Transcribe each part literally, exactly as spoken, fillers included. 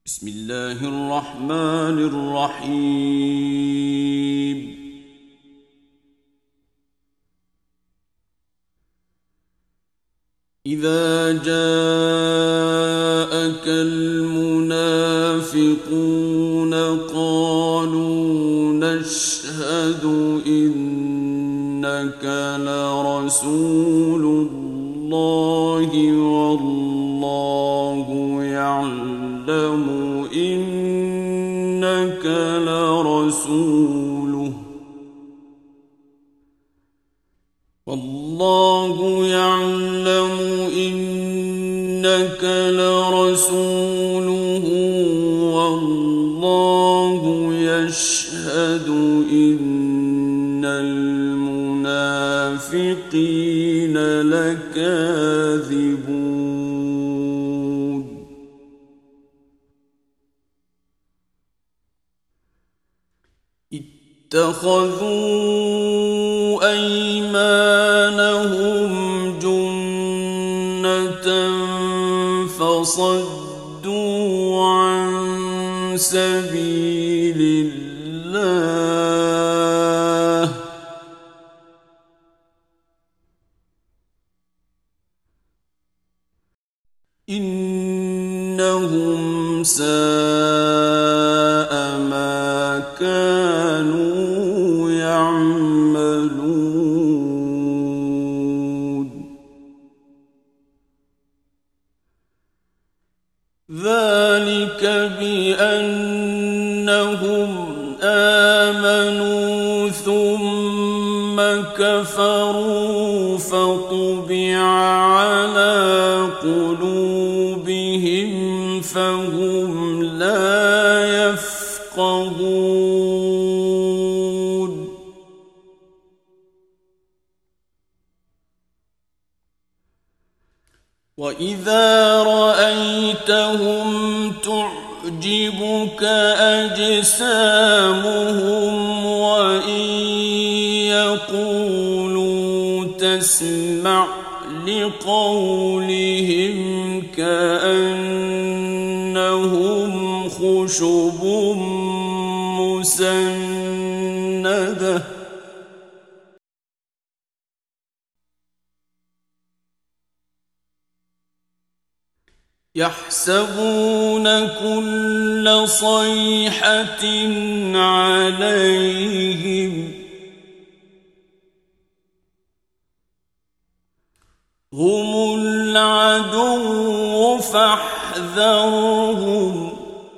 بسم الله الرحمن الرحيم. إذا جاءك المنافقون قالوا نشهد إنك لرسول الله والله يعلم إنك لرسوله والله يعلم إنك لرسوله والله يشهد إن المنافقين لكاذبون. اتخذوا أيمانهم جنة فصدوا عن سبيل الله إنهم ساء ما كانوا يعملون. ذلك بأنهم آمنوا ثم كفروا فطبع على قلوبهم فهم لا يفقهون. وإذا رأيتهم تعجبك أجسامهم وإن يقولوا تسمع لقولهم كأنهم خشب مسندة يحسبون كل صيحة عليهم هم العدو فاحذرهم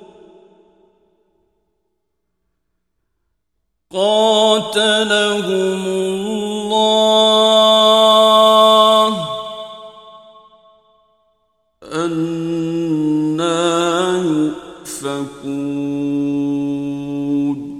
قاتلهم الله أنى يؤفكون.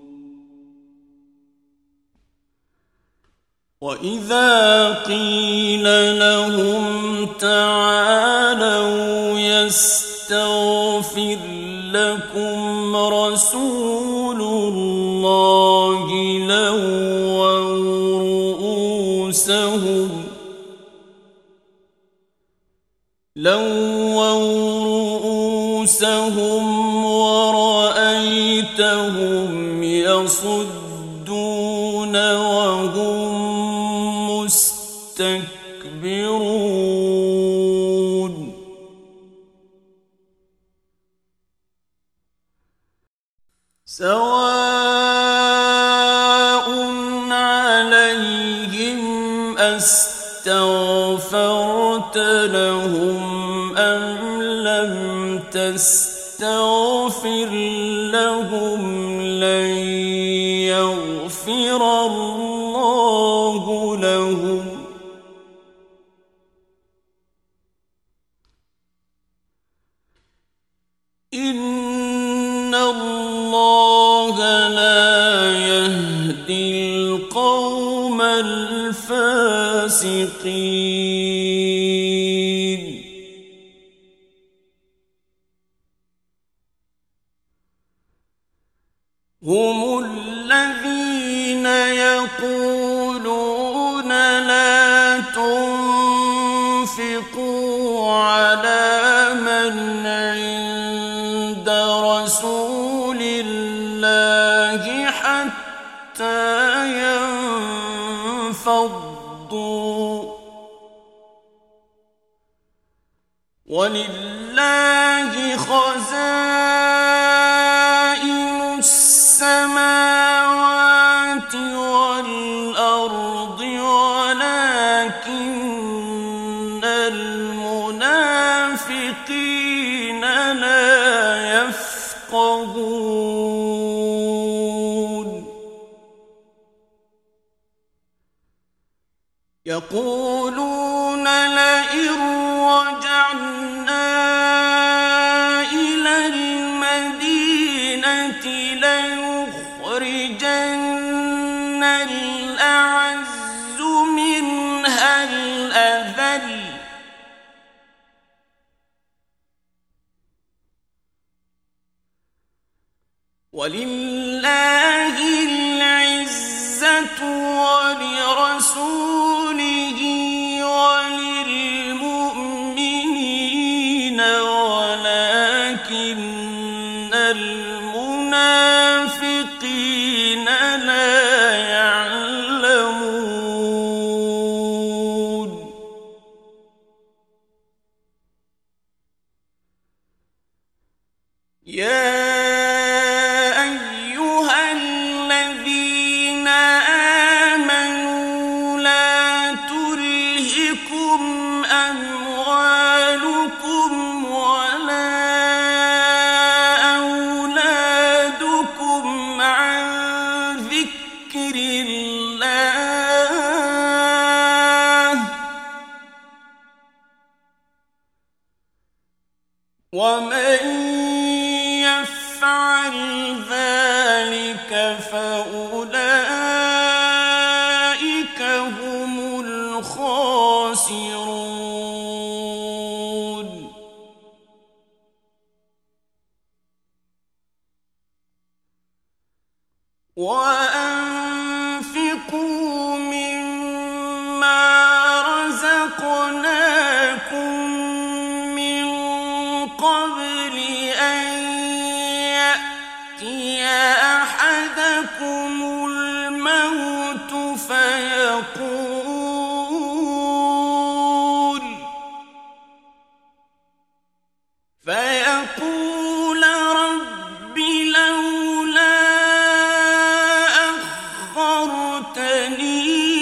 وإذا قيل لهم تعالوا يستغفر لكم رسول الله لووا رؤوسهم لووا رؤوسهم ورأيتهم يصدون وهم مستكبرون. سواء عليهم أستغفرت لهم أم لم تستغفر لهم لن يغفر الله لهم إن الله لا يهدي القوم الفاسقين. هم الذين يقولون لا تنفقوا على من عند عند رسول الله حتى ينفضوا ولله خزائن السماوات والأرض ولكن المنافقين لا يفقهون يقولون لئن رجعنا إلى المدينة ليخرجن الأعز منها الأذل ولله العزة ولرسوله وللمؤمنين ولكن المنافقين لا يعلمون يا ومن يفعل ذلك فأولئك هم الخاسرون وأنفقوا مما رزقناكم قبل أن يأتي أحدكم الموت فيقول فيقول رب لولا أخرتني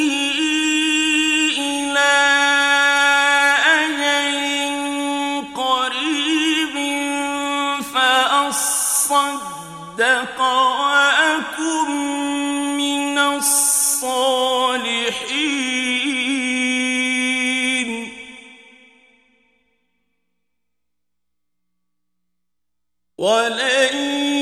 إلى فأصدق وأكن من الصالحين ولن